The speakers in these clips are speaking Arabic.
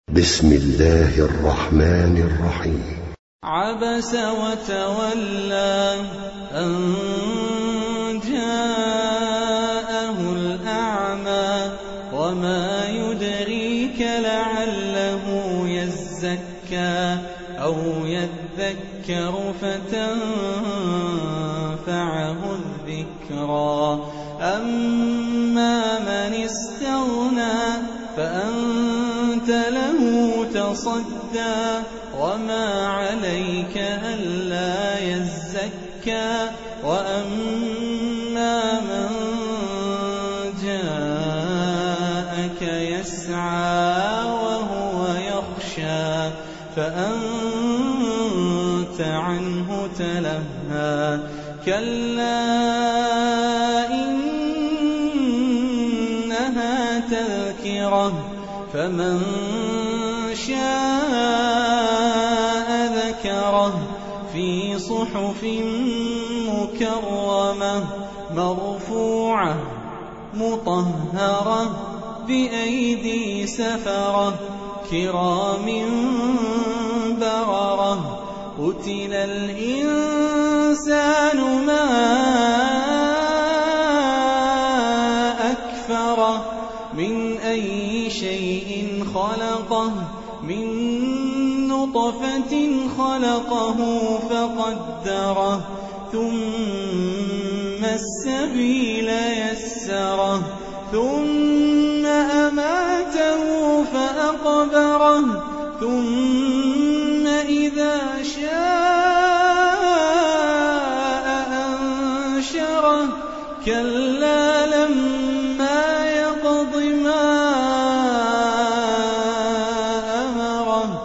بسم الله الرحمن الرحيم. عبس وتولى أن جاءه الأعمى وما يدريك لعله يزكى أو يذكر فتنفعه الذكرى أما من استغنى فأنت له تصدى وما عليك ألا يزكى وأما من جاءك يسعى وهو يخشى فأنت عنه تلهى كلا إنها تذكرة فمن شاء ذكره في صحف مكرمة مرفوعة مطهرة بأيدي سفرة كرام بررة قتل الإنسان ما أكفره من أي شيء خلقه من نطفة خلقه فقدره ثم السبيل يسره ثم أماته فأقبره ثم إذا شاء أنشره كلا لما يقض ما أمره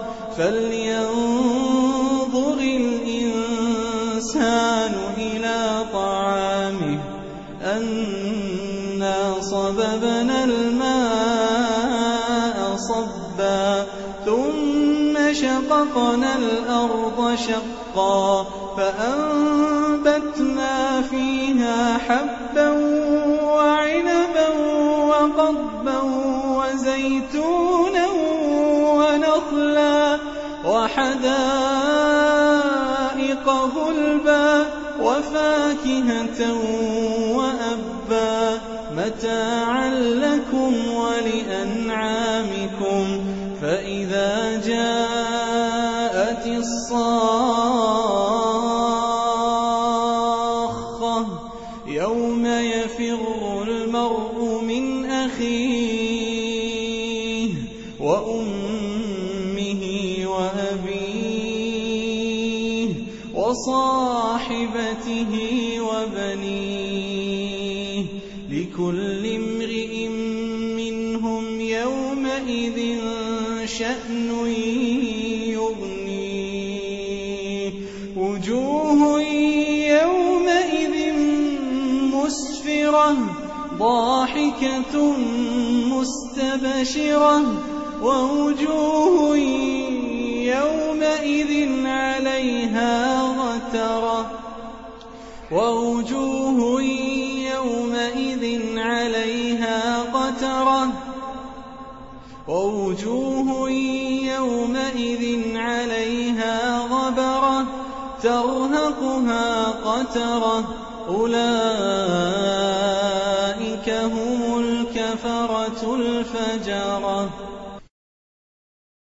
فلينظر الإنسان إلى طعامه أنا صببنا الماء صبا ثم شققنا الأرض شقا فأنبتنا فيها حبا وعنبا وقضبا وزيتونا ونخلا وحدائق غلبا وفاكهة وأبا متاعا لكم ولأنعامكم فإذا جاءت الصاخة يوم يفر المرء من أخيه وأمه وأبيه وصاحبته وبنيه لكل امرئ منهم يومئذ شأن يغنيه وجوه يومئذ مسفرة ضاحكة مستبشرة ووجوه يومئذ عليها غترة ووجوه يومئذ عليها قترة ووجوه يومئذ عليها غبرة ترهقها قترة أولئك